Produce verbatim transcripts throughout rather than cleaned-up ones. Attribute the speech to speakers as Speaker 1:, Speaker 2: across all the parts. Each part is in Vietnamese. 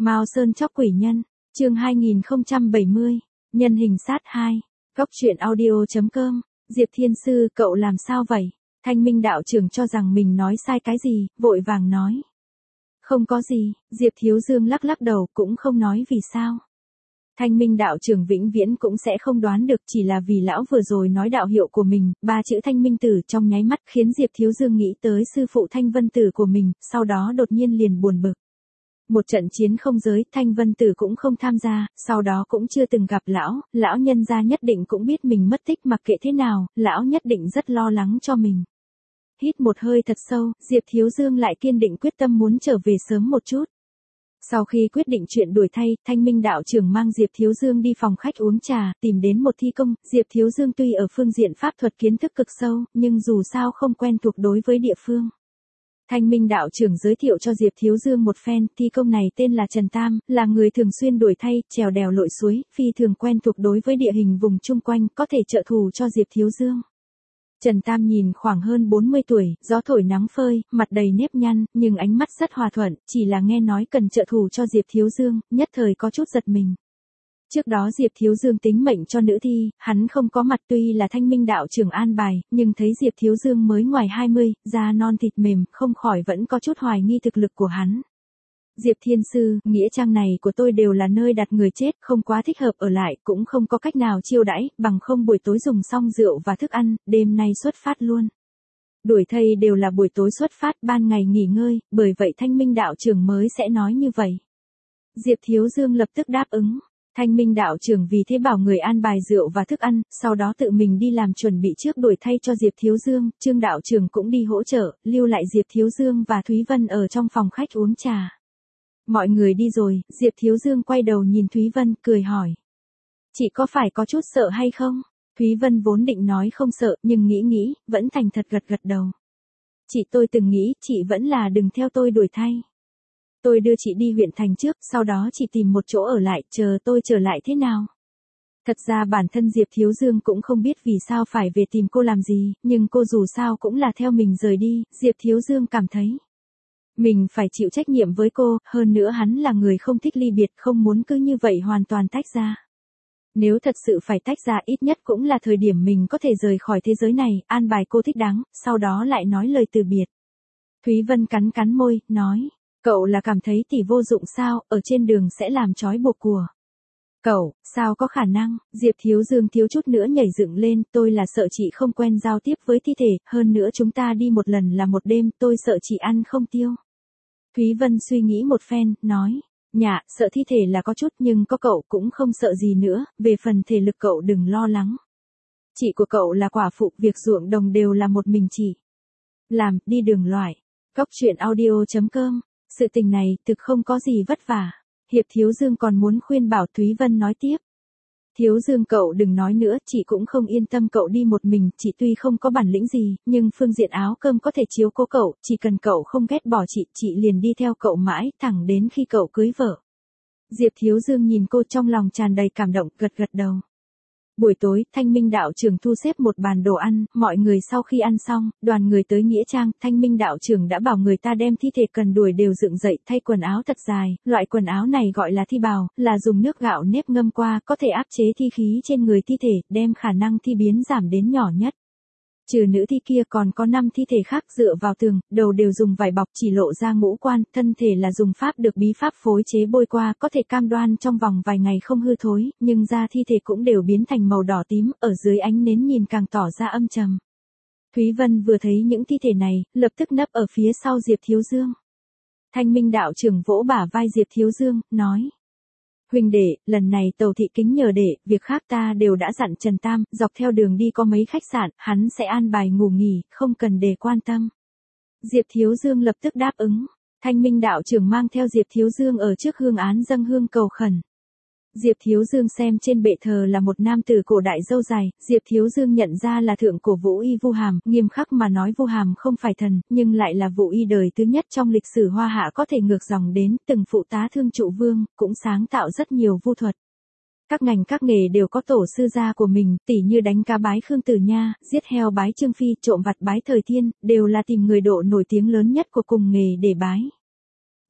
Speaker 1: Mao Sơn chóc quỷ nhân, chương hai nghìn không trăm bảy mươi, nhân hình sát hai, góc truyện audio chấm com, Diệp Thiên Sư, cậu làm sao vậy? Thanh Minh đạo trưởng cho rằng mình nói sai cái gì, vội vàng nói. Không có gì, Diệp Thiếu Dương lắc lắc đầu cũng không nói vì sao. Thanh Minh đạo trưởng vĩnh viễn cũng sẽ không đoán được, chỉ là vì lão vừa rồi nói đạo hiệu của mình, ba chữ Thanh Minh Tử trong nháy mắt khiến Diệp Thiếu Dương nghĩ tới sư phụ Thanh Vân Tử của mình, sau đó đột nhiên liền buồn bực. Một trận chiến không giới, Thanh Vân Tử cũng không tham gia, sau đó cũng chưa từng gặp lão, lão nhân gia nhất định cũng biết mình mất tích, mặc kệ thế nào, lão nhất định rất lo lắng cho mình. Hít một hơi thật sâu, Diệp Thiếu Dương lại kiên định quyết tâm muốn trở về sớm một chút. Sau khi quyết định chuyện đuổi thay, Thanh Minh đạo trưởng mang Diệp Thiếu Dương đi phòng khách uống trà, tìm đến một thi công. Diệp Thiếu Dương tuy ở phương diện pháp thuật kiến thức cực sâu, nhưng dù sao không quen thuộc đối với địa phương. Thanh Minh đạo trưởng giới thiệu cho Diệp Thiếu Dương một phen, thi công này tên là Trần Tam, là người thường xuyên đuổi thay, trèo đèo lội suối, phi thường quen thuộc đối với địa hình vùng chung quanh, có thể trợ thủ cho Diệp Thiếu Dương. Trần Tam nhìn khoảng hơn bốn mươi tuổi, gió thổi nắng phơi, mặt đầy nếp nhăn, nhưng ánh mắt rất hòa thuận, chỉ là nghe nói cần trợ thủ cho Diệp Thiếu Dương, nhất thời có chút giật mình. Trước đó Diệp Thiếu Dương tính mệnh cho nữ thi, hắn không có mặt, tuy là Thanh Minh đạo trưởng an bài, nhưng thấy Diệp Thiếu Dương mới ngoài hai mươi, da non thịt mềm, không khỏi vẫn có chút hoài nghi thực lực của hắn. Diệp Thiên Sư, nghĩa trang này của tôi đều là nơi đặt người chết, không quá thích hợp ở lại, cũng không có cách nào chiêu đãi, bằng không buổi tối dùng xong rượu và thức ăn, đêm nay xuất phát luôn. Đuổi thây đều là buổi tối xuất phát, ban ngày nghỉ ngơi, bởi vậy Thanh Minh đạo trưởng mới sẽ nói như vậy. Diệp Thiếu Dương lập tức đáp ứng. Thanh Minh đạo trưởng vì thế bảo người an bài rượu và thức ăn, sau đó tự mình đi làm chuẩn bị trước đuổi thay cho Diệp Thiếu Dương, Trương đạo trưởng cũng đi hỗ trợ, lưu lại Diệp Thiếu Dương và Thúy Vân ở trong phòng khách uống trà. Mọi người đi rồi, Diệp Thiếu Dương quay đầu nhìn Thúy Vân, cười hỏi. Chị có phải có chút sợ hay không? Thúy Vân vốn định nói không sợ, nhưng nghĩ nghĩ, vẫn thành thật gật gật đầu. Chị tôi từng nghĩ, chị vẫn là đừng theo tôi đuổi thay. Tôi đưa chị đi huyện thành trước, sau đó chị tìm một chỗ ở lại, chờ tôi trở lại thế nào? Thật ra bản thân Diệp Thiếu Dương cũng không biết vì sao phải về tìm cô làm gì, nhưng cô dù sao cũng là theo mình rời đi, Diệp Thiếu Dương cảm thấy. Mình phải chịu trách nhiệm với cô, hơn nữa hắn là người không thích ly biệt, không muốn cứ như vậy hoàn toàn tách ra. Nếu thật sự phải tách ra, ít nhất cũng là thời điểm mình có thể rời khỏi thế giới này, an bài cô thích đáng, sau đó lại nói lời từ biệt. Thúy Vân cắn cắn môi, nói, cậu là cảm thấy tỷ vô dụng sao, ở trên đường sẽ làm trói buộc của. Cậu, sao có khả năng? Diệp Thiếu Dương thiếu chút nữa nhảy dựng lên, tôi là sợ chị không quen giao tiếp với thi thể, hơn nữa chúng ta đi một lần là một đêm, tôi sợ chị ăn không tiêu. Thúy Vân suy nghĩ một phen, nói, nhạ, sợ thi thể là có chút nhưng có cậu cũng không sợ gì nữa, về phần thể lực cậu đừng lo lắng. Chị của cậu là quả phụ, việc ruộng đồng đều là một mình chị. Làm, đi đường loại. Góc truyện audio chấm com, sự tình này thực không có gì vất vả. Hiệp Thiếu Dương còn muốn khuyên bảo, Thúy Vân nói tiếp. Thiếu Dương cậu đừng nói nữa, chị cũng không yên tâm cậu đi một mình, chị tuy không có bản lĩnh gì, nhưng phương diện áo cơm có thể chiếu cố cậu, chỉ cần cậu không ghét bỏ chị, chị liền đi theo cậu mãi, thẳng đến khi cậu cưới vợ. Diệp Thiếu Dương nhìn cô trong lòng tràn đầy cảm động, gật gật đầu. Buổi tối, Thanh Minh đạo trưởng thu xếp một bàn đồ ăn, mọi người sau khi ăn xong, đoàn người tới nghĩa trang, Thanh Minh đạo trưởng đã bảo người ta đem thi thể cần đuổi đều dựng dậy, thay quần áo thật dài, loại quần áo này gọi là thi bào, là dùng nước gạo nếp ngâm qua, có thể áp chế thi khí trên người thi thể, đem khả năng thi biến giảm đến nhỏ nhất. Trừ nữ thi kia còn có năm thi thể khác dựa vào tường, đầu đều dùng vải bọc chỉ lộ ra ngũ quan, thân thể là dùng pháp được bí pháp phối chế bôi qua, có thể cam đoan trong vòng vài ngày không hư thối, nhưng da thi thể cũng đều biến thành màu đỏ tím, ở dưới ánh nến nhìn càng tỏ ra âm trầm. Thúy Vân vừa thấy những thi thể này, lập tức nấp ở phía sau Diệp Thiếu Dương. Thanh Minh đạo trưởng vỗ bả vai Diệp Thiếu Dương, nói. Huynh đệ, lần này tàu thị kính nhờ đệ, việc khác ta đều đã dặn Trần Tam, dọc theo đường đi có mấy khách sạn, hắn sẽ an bài ngủ nghỉ, không cần để quan tâm. Diệp Thiếu Dương lập tức đáp ứng. Thanh Minh đạo trưởng mang theo Diệp Thiếu Dương ở trước hương án dâng hương cầu khẩn. Diệp Thiếu Dương xem trên bệ thờ là một nam tử cổ đại râu dài, Diệp Thiếu Dương nhận ra là thượng cổ Vũ Y Vu Hàm, nghiêm khắc mà nói Vu Hàm không phải thần, nhưng lại là Vũ Y đời thứ nhất trong lịch sử Hoa Hạ có thể ngược dòng đến, từng phụ tá thương trụ vương, cũng sáng tạo rất nhiều vu thuật. Các ngành các nghề đều có tổ sư gia của mình, tỉ như đánh cá bái Khương Tử Nha, giết heo bái Trương Phi, trộm vặt bái Thời Thiên, đều là tìm người độ nổi tiếng lớn nhất của cùng nghề để bái.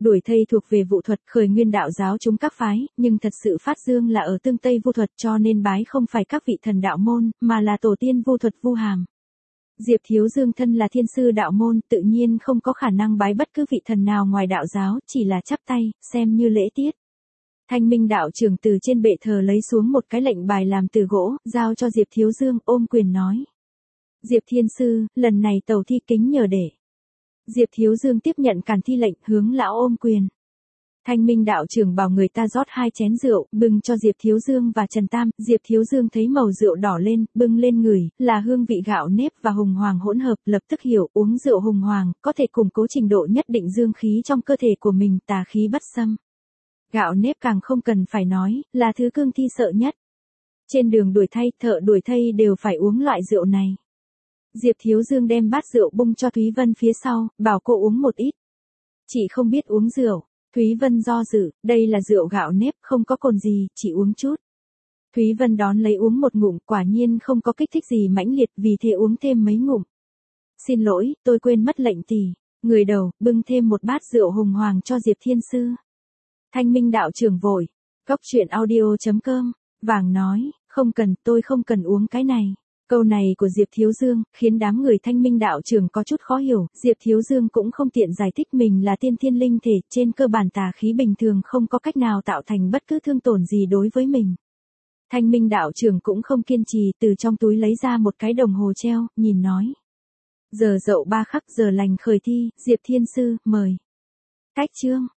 Speaker 1: Đuổi thây thuộc về Vũ thuật, khởi nguyên đạo giáo chúng các phái, nhưng thật sự phát dương là ở tương Tây Vu thuật, cho nên bái không phải các vị thần đạo môn, mà là tổ tiên Vu thuật Vu Hàm. Diệp Thiếu Dương thân là thiên sư đạo môn, tự nhiên không có khả năng bái bất cứ vị thần nào ngoài đạo giáo, chỉ là chắp tay, xem như lễ tiết. Thanh Minh đạo trưởng từ trên bệ thờ lấy xuống một cái lệnh bài làm từ gỗ, giao cho Diệp Thiếu Dương, ôm quyền nói. Diệp Thiên Sư, lần này tàu thi kính nhờ để. Diệp Thiếu Dương tiếp nhận càn thi lệnh, hướng lão ôm quyền. Thanh Minh đạo trưởng bảo người ta rót hai chén rượu, bưng cho Diệp Thiếu Dương và Trần Tam. Diệp Thiếu Dương thấy màu rượu đỏ lên, bưng lên ngửi, là hương vị gạo nếp và hùng hoàng hỗn hợp, lập tức hiểu uống rượu hùng hoàng, có thể củng cố trình độ nhất định dương khí trong cơ thể của mình, tà khí bất xâm. Gạo nếp càng không cần phải nói, là thứ cương thi sợ nhất. Trên đường đuổi thay, thợ đuổi thây đều phải uống loại rượu này. Diệp Thiếu Dương đem bát rượu bung cho Thúy Vân phía sau, bảo cô uống một ít. Chị không biết uống rượu. Thúy Vân do dự, đây là rượu gạo nếp, không có cồn gì, chỉ uống chút. Thúy Vân đón lấy uống một ngụm, quả nhiên không có kích thích gì mãnh liệt, vì thế uống thêm mấy ngụm. Xin lỗi, tôi quên mất lệnh tỷ. Người đầu, bưng thêm một bát rượu hùng hoàng cho Diệp Thiên Sư. Thanh Minh đạo trưởng vội. Cóc truyện audio chấm com. Vàng nói, không cần, tôi không cần uống cái này. Câu này của Diệp Thiếu Dương, khiến đám người Thanh Minh đạo trưởng có chút khó hiểu, Diệp Thiếu Dương cũng không tiện giải thích mình là tiên thiên linh thể, trên cơ bản tà khí bình thường không có cách nào tạo thành bất cứ thương tổn gì đối với mình. Thanh Minh đạo trưởng cũng không kiên trì, từ trong túi lấy ra một cái đồng hồ treo, nhìn nói. Giờ dậu ba khắc, giờ lành khởi thi, Diệp Thiên Sư, mời. Cách chương.